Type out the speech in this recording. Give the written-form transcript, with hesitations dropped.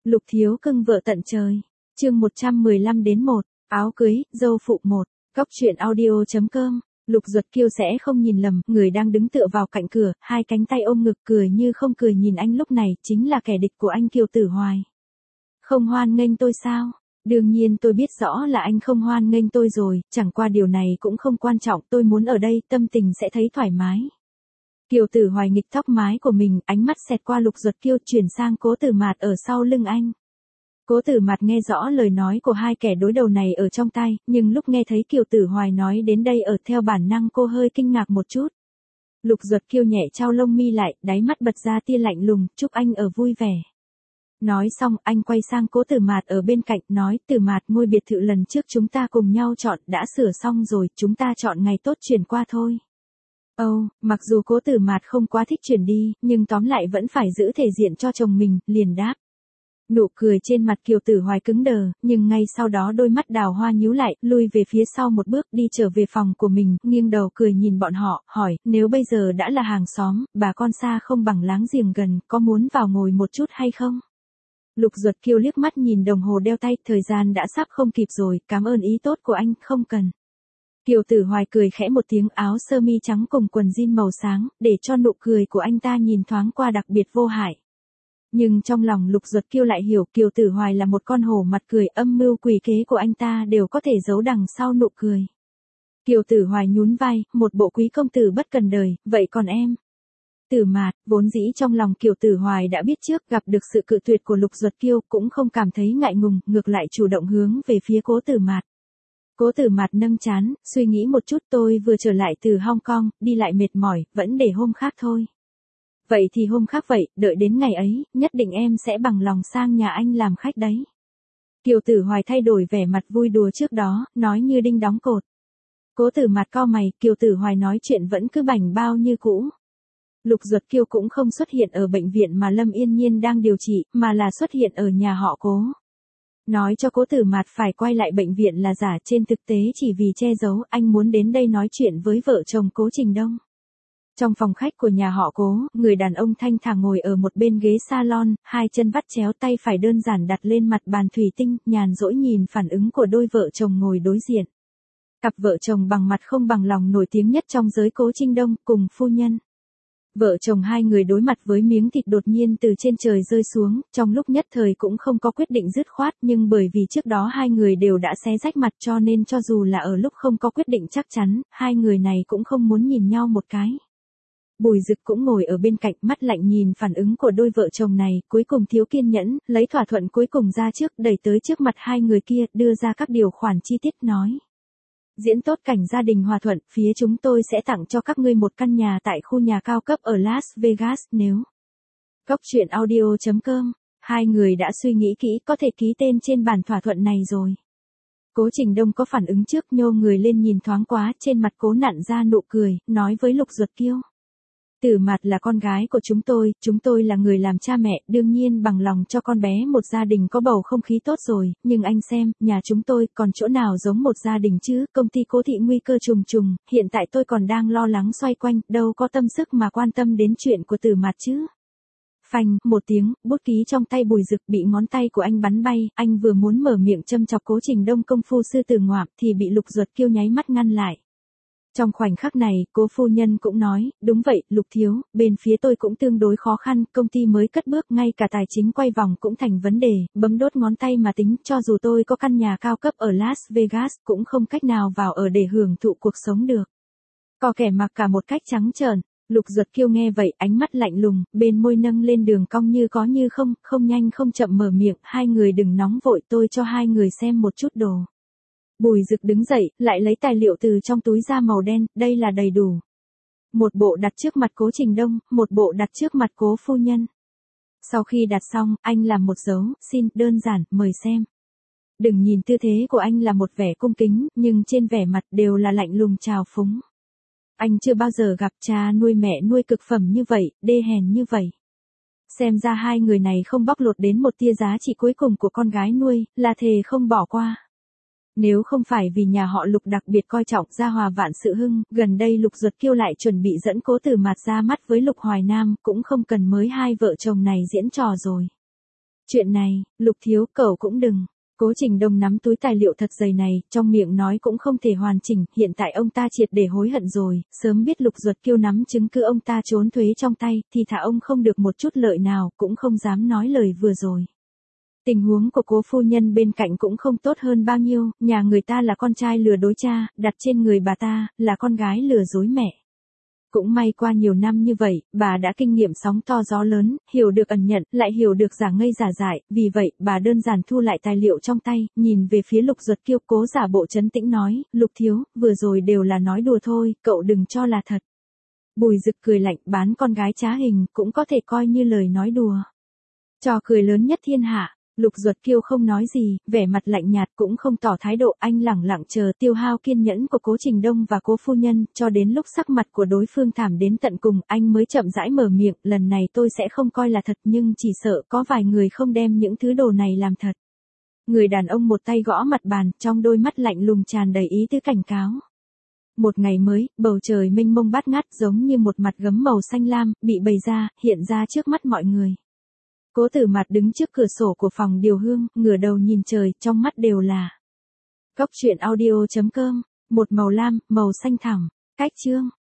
Lục thiếu cưng vợ tận trời. Chương 115 đến 1, áo cưới, dâu phụ 1. Góc truyện audio.com. Lục Duật Kiêu sẽ không nhìn lầm, người đang đứng tựa vào cạnh cửa, hai cánh tay ôm ngực cười như không cười nhìn anh lúc này, chính là kẻ địch của anh Kiều Tử Hoài. Không hoan nghênh tôi sao? Đương nhiên tôi biết rõ là anh không hoan nghênh tôi rồi, chẳng qua điều này cũng không quan trọng, tôi muốn ở đây, tâm tình sẽ thấy thoải mái. Kiều Tử Hoài nghịch tóc mái của mình, ánh mắt xẹt qua Lục Duật Kiêu chuyển sang Cố Tử Mạt ở sau lưng anh. Cố Tử Mạt nghe rõ lời nói của hai kẻ đối đầu này ở trong tai, nhưng lúc nghe thấy Kiều Tử Hoài nói đến đây ở theo bản năng cô hơi kinh ngạc một chút. Lục Duật Kiêu nhẹ trao lông mi lại, đáy mắt bật ra tia lạnh lùng, chúc anh ở vui vẻ. Nói xong, anh quay sang Cố Tử Mạt ở bên cạnh, nói, Tử Mạt, ngôi biệt thự lần trước chúng ta cùng nhau chọn, đã sửa xong rồi, chúng ta chọn ngày tốt chuyển qua thôi. Mặc dù Cố Tử Mạt không quá thích chuyển đi, nhưng tóm lại vẫn phải giữ thể diện cho chồng mình, liền đáp. Nụ cười trên mặt Kiều Tử Hoài cứng đờ, nhưng ngay sau đó đôi mắt đào hoa nhíu lại, lui về phía sau một bước đi trở về phòng của mình, nghiêng đầu cười nhìn bọn họ, hỏi, nếu bây giờ đã là hàng xóm, bà con xa không bằng láng giềng gần, có muốn vào ngồi một chút hay không? Lục Duật Kiêu liếc mắt nhìn đồng hồ đeo tay, thời gian đã sắp không kịp rồi, cảm ơn ý tốt của anh, không cần. Kiều Tử Hoài cười khẽ một tiếng, áo sơ mi trắng cùng quần jean màu sáng, để cho nụ cười của anh ta nhìn thoáng qua đặc biệt vô hại. Nhưng trong lòng Lục Duật Kiêu lại hiểu Kiều Tử Hoài là một con hổ mặt cười, âm mưu quỷ kế của anh ta đều có thể giấu đằng sau nụ cười. Kiều Tử Hoài nhún vai, một bộ quý công tử bất cần đời, vậy còn em? Tử Mạt, vốn dĩ trong lòng Kiều Tử Hoài đã biết trước, gặp được sự cự tuyệt của Lục Duật Kiêu cũng không cảm thấy ngại ngùng, ngược lại chủ động hướng về phía Cố Tử Mạt. Cố Tử Mạt nâng trán, suy nghĩ một chút, tôi vừa trở lại từ Hong Kong, đi lại mệt mỏi, vẫn để hôm khác thôi. Vậy thì hôm khác vậy, đợi đến ngày ấy, nhất định em sẽ bằng lòng sang nhà anh làm khách đấy. Kiều Tử Hoài thay đổi vẻ mặt vui đùa trước đó, nói như đinh đóng cột. Cố Tử Mạt cau mày, Kiều Tử Hoài nói chuyện vẫn cứ bảnh bao như cũ. Lục Duật Kiêu cũng không xuất hiện ở bệnh viện mà Lâm Yên Nhiên đang điều trị, mà là xuất hiện ở nhà họ Cố. Nói cho Cố Tử Mạt phải quay lại bệnh viện là giả, trên thực tế chỉ vì che giấu, anh muốn đến đây nói chuyện với vợ chồng Cố Trình Đông. Trong phòng khách của nhà họ Cố, người đàn ông thanh thản ngồi ở một bên ghế salon, hai chân vắt chéo, tay phải đơn giản đặt lên mặt bàn thủy tinh, nhàn rỗi nhìn phản ứng của đôi vợ chồng ngồi đối diện. Cặp vợ chồng bằng mặt không bằng lòng nổi tiếng nhất trong giới Cố Trình Đông, cùng phu nhân. Vợ chồng hai người đối mặt với miếng thịt đột nhiên từ trên trời rơi xuống, trong lúc nhất thời cũng không có quyết định dứt khoát, nhưng bởi vì trước đó hai người đều đã xé rách mặt cho nên cho dù là ở lúc không có quyết định chắc chắn, hai người này cũng không muốn nhìn nhau một cái. Bùi Dực cũng ngồi ở bên cạnh, mắt lạnh nhìn phản ứng của đôi vợ chồng này, cuối cùng thiếu kiên nhẫn, lấy thỏa thuận cuối cùng ra trước, đẩy tới trước mặt hai người kia, đưa ra các điều khoản chi tiết nói. Diễn tốt cảnh gia đình hòa thuận, phía chúng tôi sẽ tặng cho các ngươi một căn nhà tại khu nhà cao cấp ở Las Vegas nếu. Góc truyện audio.com, hai người đã suy nghĩ kỹ có thể ký tên trên bản thỏa thuận này rồi. Cố Trình Đông có phản ứng trước, nhô người lên nhìn thoáng quá, trên mặt Cố nặn ra nụ cười, nói với Lục Duật Kiêu. Tử Mạt là con gái của chúng tôi là người làm cha mẹ, đương nhiên bằng lòng cho con bé một gia đình có bầu không khí tốt rồi, nhưng anh xem, nhà chúng tôi còn chỗ nào giống một gia đình chứ, công ty Cố thị nguy cơ trùng trùng, hiện tại tôi còn đang lo lắng xoay quanh, đâu có tâm sức mà quan tâm đến chuyện của Tử Mạt chứ. Phanh, một tiếng, bút ký trong tay Bùi Dực bị ngón tay của anh bắn bay, anh vừa muốn mở miệng châm chọc Cố Trình Đông công phu sư tử ngoạm thì bị Lục Duật Kiêu nháy mắt ngăn lại. Trong khoảnh khắc này, Cố phu nhân cũng nói, đúng vậy, Lục thiếu, bên phía tôi cũng tương đối khó khăn, công ty mới cất bước, ngay cả tài chính quay vòng cũng thành vấn đề, bấm đốt ngón tay mà tính, cho dù tôi có căn nhà cao cấp ở Las Vegas, cũng không cách nào vào ở để hưởng thụ cuộc sống được. Có kẻ mặc cả một cách trắng trợn. Lục Duật Kiêu nghe vậy, ánh mắt lạnh lùng, bên môi nâng lên đường cong như có như không, không nhanh không chậm mở miệng, hai người đừng nóng vội, tôi cho hai người xem một chút đồ. Bùi Dực đứng dậy, lại lấy tài liệu từ trong túi da màu đen, đây là đầy đủ. Một bộ đặt trước mặt Cố Trình Đông, một bộ đặt trước mặt Cố phu nhân. Sau khi đặt xong, anh làm một dấu, xin, đơn giản, mời xem. Đừng nhìn tư thế của anh là một vẻ cung kính, nhưng trên vẻ mặt đều là lạnh lùng trào phúng. Anh chưa bao giờ gặp cha nuôi mẹ nuôi cực phẩm như vậy, đê hèn như vậy. Xem ra hai người này không bóc lột đến một tia giá trị cuối cùng của con gái nuôi, là thề không bỏ qua. Nếu không phải vì nhà họ Lục đặc biệt coi trọng gia hòa vạn sự hưng, gần đây Lục Duật Kiêu lại chuẩn bị dẫn Cố Tử Mạt ra mắt với Lục Hoài Nam, cũng không cần mới hai vợ chồng này diễn trò rồi. Chuyện này, Lục thiếu cậu cũng đừng. Cố Trình Đông nắm túi tài liệu thật dày này, trong miệng nói cũng không thể hoàn chỉnh, hiện tại ông ta triệt để hối hận rồi, sớm biết Lục Duật Kiêu nắm chứng cứ ông ta trốn thuế trong tay, thì thà ông không được một chút lợi nào, cũng không dám nói lời vừa rồi. Tình huống của Cố phu nhân bên cạnh cũng không tốt hơn bao nhiêu, nhà người ta là con trai lừa dối cha, đặt trên người bà ta, là con gái lừa dối mẹ. Cũng may qua nhiều năm như vậy, bà đã kinh nghiệm sóng to gió lớn, hiểu được ẩn nhận, lại hiểu được giả ngây giả dại, vì vậy, bà đơn giản thu lại tài liệu trong tay, nhìn về phía Lục Duật Kiêu, cố giả bộ trấn tĩnh nói, Lục thiếu, vừa rồi đều là nói đùa thôi, cậu đừng cho là thật. Bùi Dực cười lạnh, bán con gái trá hình, cũng có thể coi như lời nói đùa. Trò cười lớn nhất thiên hạ. Lục Duật Kiêu không nói gì, vẻ mặt lạnh nhạt cũng không tỏ thái độ, anh lẳng lặng chờ tiêu hao kiên nhẫn của Cố Trình Đông và Cố phu nhân, cho đến lúc sắc mặt của đối phương thảm đến tận cùng, anh mới chậm rãi mở miệng, lần này tôi sẽ không coi là thật nhưng chỉ sợ có vài người không đem những thứ đồ này làm thật. Người đàn ông một tay gõ mặt bàn, trong đôi mắt lạnh lùng tràn đầy ý tứ cảnh cáo. Một ngày mới, bầu trời mênh mông bát ngát giống như một mặt gấm màu xanh lam, bị bày ra, hiện ra trước mắt mọi người. Cố Tử Mạt đứng trước cửa sổ của phòng điều hương, ngửa đầu nhìn trời, trong mắt đều là Cóc truyện audio.com, một màu lam, màu xanh thẳm, cách chương.